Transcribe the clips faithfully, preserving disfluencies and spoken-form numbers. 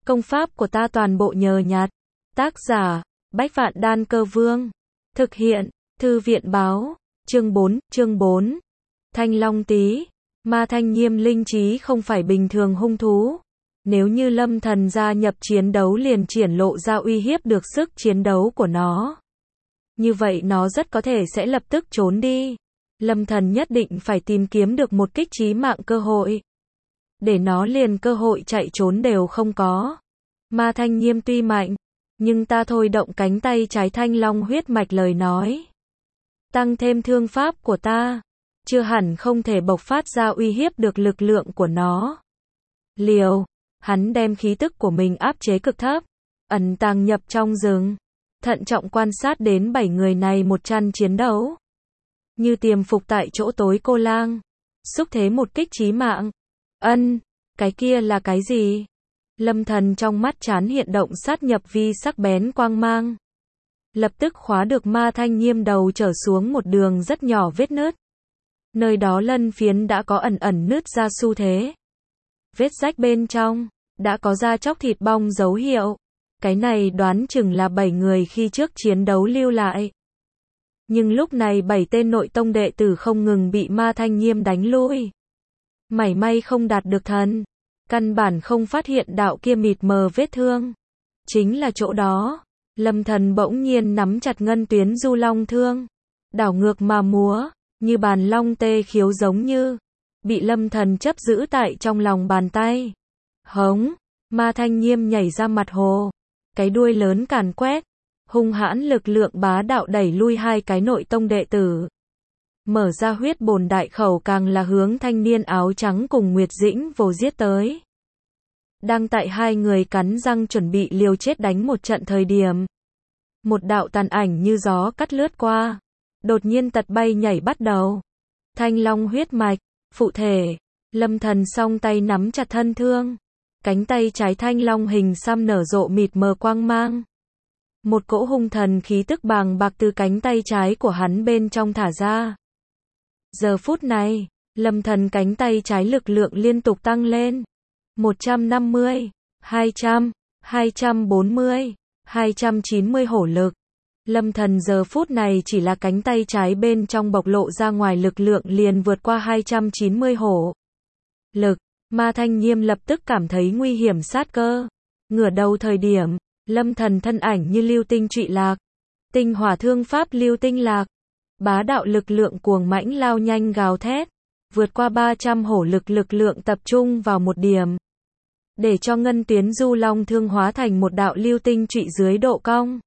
Công pháp của ta toàn bộ nhờ nhặt. Tác giả, Bách Vạn Đan Cơ Vương. Thực hiện, Thư viện báo. Chương bốn, chương bốn. Thanh Long Tí. Ma Thanh Nghiêm linh trí không phải bình thường hung thú. Nếu như Lâm Thần gia nhập chiến đấu liền triển lộ ra uy hiếp được sức chiến đấu của nó. Như vậy nó rất có thể sẽ lập tức trốn đi. Lâm Thần nhất định phải tìm kiếm được một kích chí mạng cơ hội. Để nó liền cơ hội chạy trốn đều không có. Ma Thanh Nghiêm tuy mạnh, nhưng ta thôi động cánh tay trái thanh long huyết mạch lời nói. Tăng thêm thương pháp của ta, chưa hẳn không thể bộc phát ra uy hiếp được lực lượng của nó. Liều, hắn đem khí tức của mình áp chế cực thấp, ẩn tàng nhập trong rừng, thận trọng quan sát đến bảy người này một trận chiến đấu. Như tiềm phục tại chỗ tối cô lang, xúc thế một kích chí mạng. Ân, cái kia là cái gì? Lâm Thần trong mắt chán hiện động sát nhập vi sắc bén quang mang. Lập tức khóa được Ma Thanh Nghiêm đầu trở xuống một đường rất nhỏ vết nứt. Nơi đó lân phiến đã có ẩn ẩn nứt ra xu thế. Vết rách bên trong, đã có da chóc thịt bong dấu hiệu. Cái này đoán chừng là bảy người khi trước chiến đấu lưu lại. Nhưng lúc này bảy tên nội tông đệ tử không ngừng bị Ma Thanh Nghiêm đánh lui. Mảy may không đạt được thần. Căn bản không phát hiện đạo kia mịt mờ vết thương. Chính là chỗ đó. Lâm Thần bỗng nhiên nắm chặt ngân tuyến du long thương. Đảo ngược mà múa. Như bàn long tê khiếu giống như. Bị Lâm Thần chấp giữ tại trong lòng bàn tay. Hống. Ma Thanh Nghiêm nhảy ra mặt hồ. Cái đuôi lớn càn quét. Hung hãn lực lượng bá đạo đẩy lui hai cái nội tông đệ tử. Mở ra huyết bồn đại khẩu càng là hướng thanh niên áo trắng cùng Nguyệt Dĩnh Vô giết tới. Đang tại hai người cắn răng chuẩn bị liều chết đánh một trận thời điểm. Một đạo tàn ảnh như gió cắt lướt qua. Đột nhiên tật bay nhảy bắt đầu. Thanh long huyết mạch, phụ thể. Lâm Thần song tay nắm chặt thân thương. Cánh tay trái thanh long hình xăm nở rộ mịt mờ quang mang. Một cỗ hung thần khí tức bàng bạc từ cánh tay trái của hắn bên trong thả ra. Giờ phút này, Lâm Thần cánh tay trái lực lượng liên tục tăng lên. một trăm năm mươi, hai trăm, hai trăm bốn mươi, hai trăm chín mươi hổ lực. Lâm Thần giờ phút này chỉ là cánh tay trái bên trong bộc lộ ra ngoài lực lượng liền vượt qua hai trăm chín mươi hổ lực. Ma Thanh Nghiêm lập tức cảm thấy nguy hiểm sát cơ. Ngửa đầu thời điểm, Lâm Thần thân ảnh như lưu tinh trụy lạc. Tinh hỏa thương pháp lưu tinh lạc. Bá đạo lực lượng cuồng mãnh lao nhanh gào thét. Vượt qua ba trăm hổ lực lực lượng tập trung vào một điểm. Để cho ngân tuyến du long thương hóa thành một đạo lưu tinh trụy dưới độ cong.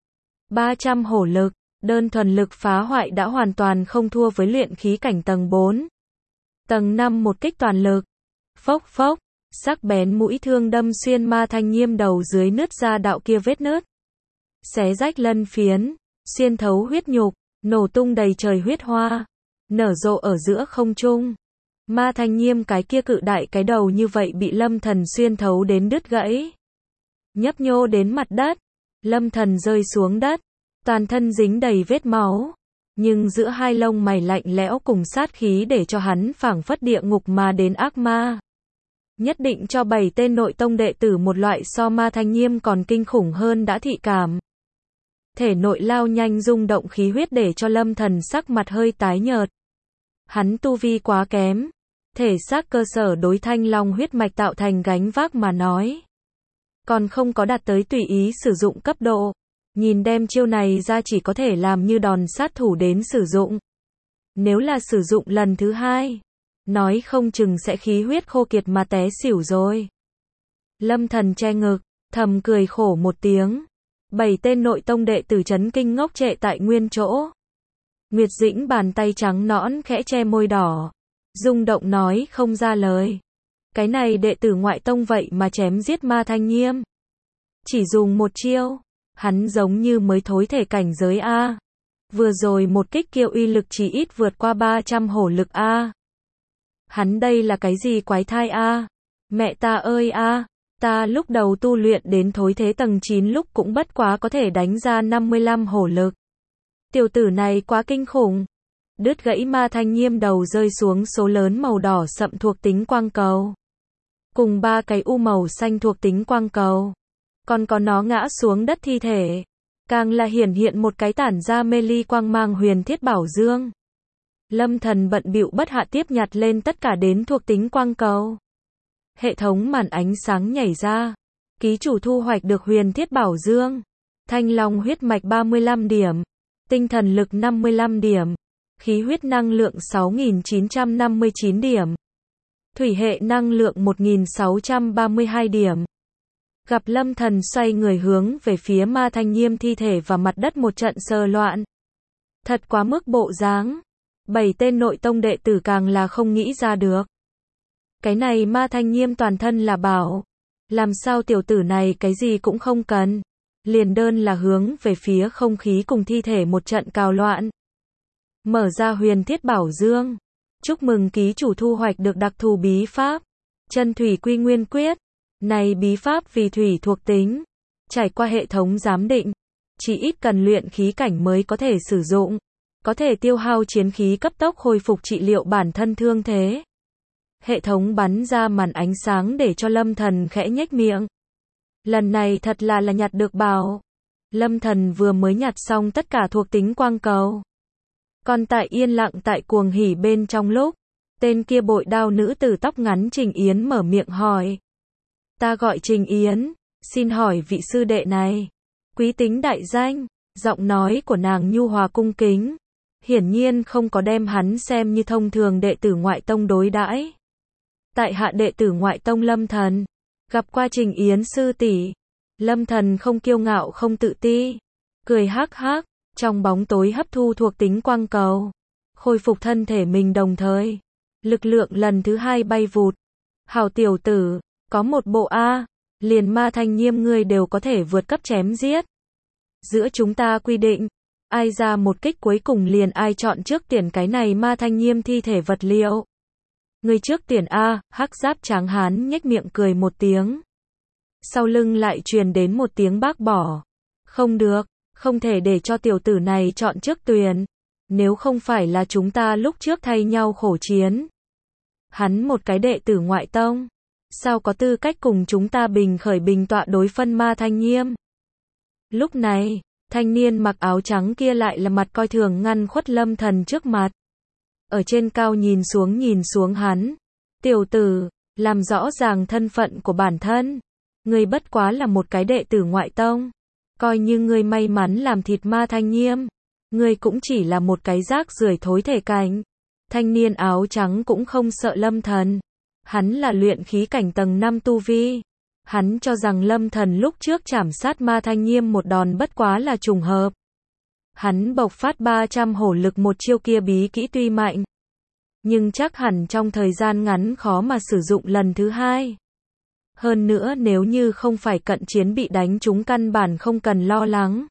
ba trăm hổ lực, đơn thuần lực phá hoại đã hoàn toàn không thua với luyện khí cảnh tầng bốn. Tầng năm một kích toàn lực. Phốc phốc, sắc bén mũi thương đâm xuyên Ma Thanh Nghiêm đầu dưới nứt ra đạo kia vết nứt. Xé rách lân phiến, xuyên thấu huyết nhục, nổ tung đầy trời huyết hoa, nở rộ ở giữa không trung. Ma Thanh Nghiêm cái kia cự đại cái đầu như vậy bị Lâm Thần xuyên thấu đến đứt gãy. Nhấp nhô đến mặt đất, Lâm Thần rơi xuống đất, toàn thân dính đầy vết máu. Nhưng giữa hai lông mày lạnh lẽo cùng sát khí để cho hắn phảng phất địa ngục mà đến ác ma. Nhất định cho bảy tên nội tông đệ tử một loại so Ma Thanh Nghiêm còn kinh khủng hơn đã thị cảm. Thể nội lao nhanh rung động khí huyết để cho Lâm Thần sắc mặt hơi tái nhợt. Hắn tu vi quá kém. Thể xác cơ sở đối thanh long huyết mạch tạo thành gánh vác mà nói. Còn không có đạt tới tùy ý sử dụng cấp độ. Nhìn đem chiêu này ra chỉ có thể làm như đòn sát thủ đến sử dụng. Nếu là sử dụng lần thứ hai, nói không chừng sẽ khí huyết khô kiệt mà té xỉu rồi. Lâm Thần che ngực, thầm cười khổ một tiếng. Bảy tên nội tông đệ tử chấn kinh ngốc trệ tại nguyên chỗ. Nguyệt Dĩnh bàn tay trắng nõn khẽ che môi đỏ. Rung động nói không ra lời. Cái này đệ tử ngoại tông vậy mà chém giết Ma Thanh Nghiêm. Chỉ dùng một chiêu. Hắn giống như mới thối thể cảnh giới A. Vừa rồi một kích kia uy lực chỉ ít vượt qua ba trăm hổ lực A. Hắn đây là cái gì quái thai A? Mẹ ta ơi A, ta lúc đầu tu luyện đến thối thế tầng chín lúc cũng bất quá có thể đánh ra năm mươi lăm hổ lực. Tiểu tử này quá kinh khủng. Đứt gãy Ma Thanh Nghiêm đầu rơi xuống số lớn màu đỏ sậm thuộc tính quang cầu. cùng ba cái u màu xanh thuộc tính quang cầu. Còn có nó ngã xuống đất thi thể. Càng là hiển hiện một cái tản ra mê ly quang mang huyền thiết bảo dương. Lâm Thần bận bịu bất hạ tiếp nhặt lên tất cả đến thuộc tính quang cầu. Hệ thống màn ánh sáng nhảy ra. Ký chủ thu hoạch được huyền thiết bảo dương. Thanh long huyết mạch ba mươi lăm điểm. Tinh thần lực năm mươi lăm điểm. Khí huyết năng lượng sáu nghìn chín trăm năm mươi chín điểm. Thủy hệ năng lượng một nghìn sáu trăm ba mươi hai điểm. Gặp Lâm Thần xoay người hướng về phía Ma Thanh Nhiêm thi thể và mặt đất một trận sờ loạn. Thật quá mức bộ dáng. Bảy tên nội tông đệ tử càng là không nghĩ ra được. Cái này Ma Thanh Nhiêm toàn thân là bảo. Làm sao tiểu tử này cái gì cũng không cần. Liền đơn là hướng về phía không khí cùng thi thể một trận cào loạn. Mở ra huyền thiết bảo dương. Chúc mừng ký chủ thu hoạch được đặc thù bí pháp. Chân thủy quy nguyên quyết. Này bí pháp vì thủy thuộc tính. Trải qua hệ thống giám định. Chỉ ít cần luyện khí cảnh mới có thể sử dụng. Có thể tiêu hao chiến khí cấp tốc hồi phục trị liệu bản thân thương thế. Hệ thống bắn ra màn ánh sáng để cho Lâm Thần khẽ nhếch miệng. Lần này thật là là nhặt được bảo. Lâm Thần vừa mới nhặt xong tất cả thuộc tính quang cầu. Còn tại yên lặng tại cuồng hỉ bên trong lúc, tên kia bội đao nữ tử tóc ngắn Trình Yến mở miệng hỏi. Ta gọi Trình Yến, xin hỏi vị sư đệ này, quý tính đại danh, giọng nói của nàng nhu hòa cung kính, hiển nhiên không có đem hắn xem như thông thường đệ tử ngoại tông đối đãi. Tại hạ đệ tử ngoại tông Lâm Thần, gặp qua Trình Yến sư tỷ. Lâm Thần không kiêu ngạo không tự ti, cười hắc hắc, trong bóng tối hấp thu thuộc tính quang cầu, khôi phục thân thể mình đồng thời, lực lượng lần thứ hai bay vụt. Hảo tiểu tử, có một bộ A, liền Ma Thanh Nhiêm ngươi đều có thể vượt cấp chém giết. Giữa chúng ta quy định, ai ra một kích cuối cùng liền ai chọn trước tiền cái này Ma Thanh Nhiêm thi thể vật liệu. Người trước tiền A, hắc giáp tráng hán nhếch miệng cười một tiếng. Sau lưng lại truyền đến một tiếng bác bỏ. Không được, không thể để cho tiểu tử này chọn trước tuyền. Nếu không phải là chúng ta lúc trước thay nhau khổ chiến. Hắn một cái đệ tử ngoại tông. Sao có tư cách cùng chúng ta bình khởi bình tọa đối phân Ma Thanh Nhiêm. Lúc này, thanh niên mặc áo trắng kia lại là mặt coi thường ngăn khuất Lâm Thần trước mặt. Ở trên cao nhìn xuống nhìn xuống hắn. Tiểu tử, làm rõ ràng thân phận của bản thân. Ngươi bất quá là một cái đệ tử ngoại tông. Coi như ngươi may mắn làm thịt Ma Thanh Nhiêm. Ngươi cũng chỉ là một cái rác rưởi thối thể cảnh. Thanh niên áo trắng cũng không sợ Lâm Thần. Hắn là luyện khí cảnh tầng năm tu vi. Hắn cho rằng Lâm Thần lúc trước trảm sát Ma Thanh Nhiêm một đòn bất quá là trùng hợp. Hắn bộc phát ba trăm hổ lực một chiêu kia bí kỹ tuy mạnh. Nhưng chắc hẳn trong thời gian ngắn khó mà sử dụng lần thứ hai. Hơn nữa nếu như không phải cận chiến bị đánh trúng căn bản không cần lo lắng.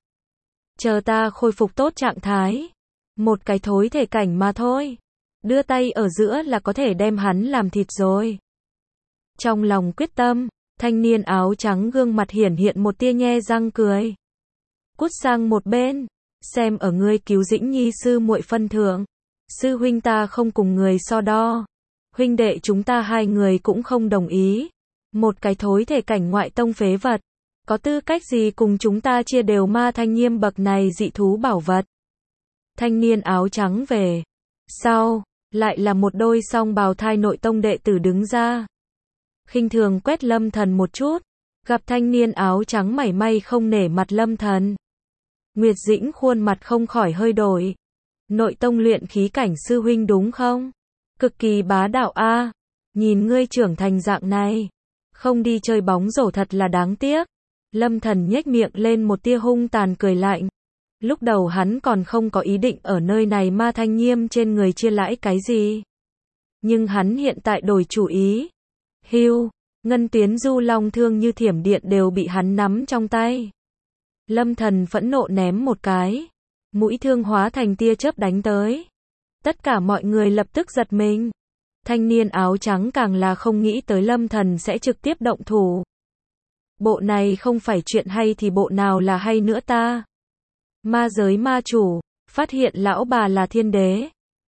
Chờ ta khôi phục tốt trạng thái. Một cái thối thể cảnh mà thôi. Đưa tay ở giữa là có thể đem hắn làm thịt rồi. Trong lòng quyết tâm, thanh niên áo trắng gương mặt hiển hiện một tia nhe răng cười. Cút sang một bên, xem ở ngươi cứu Dĩnh Nhi sư muội phân thượng. Sư huynh ta không cùng người so đo. Huynh đệ chúng ta hai người cũng không đồng ý. Một cái thối thể cảnh ngoại tông phế vật. Có tư cách gì cùng chúng ta chia đều Ma Thanh Nhiêm bậc này dị thú bảo vật. Thanh niên áo trắng về. Sau, lại là một đôi song bào thai nội tông đệ tử đứng ra. Khinh thường quét Lâm Thần một chút. Gặp thanh niên áo trắng mảy may không nể mặt Lâm Thần. Nguyệt Dĩnh khuôn mặt không khỏi hơi đổi. Nội tông luyện khí cảnh sư huynh đúng không? Cực kỳ bá đạo a. Nhìn ngươi trưởng thành dạng này. Không đi chơi bóng rổ thật là đáng tiếc. Lâm Thần nhếch miệng lên một tia hung tàn cười lạnh. Lúc đầu hắn còn không có ý định ở nơi này Ma Thanh Nhiêm trên người chia lãi cái gì. Nhưng hắn hiện tại đổi chủ ý. Hưu, Ngân Tuyến Du Long thương như thiểm điện đều bị hắn nắm trong tay. Lâm Thần phẫn nộ ném một cái. Mũi thương hóa thành tia chớp đánh tới. Tất cả mọi người lập tức giật mình. Thanh niên áo trắng càng là không nghĩ tới Lâm Thần sẽ trực tiếp động thủ. Bộ này không phải chuyện hay thì bộ nào là hay nữa ta. Ma giới ma chủ, phát hiện lão bà là thiên đế.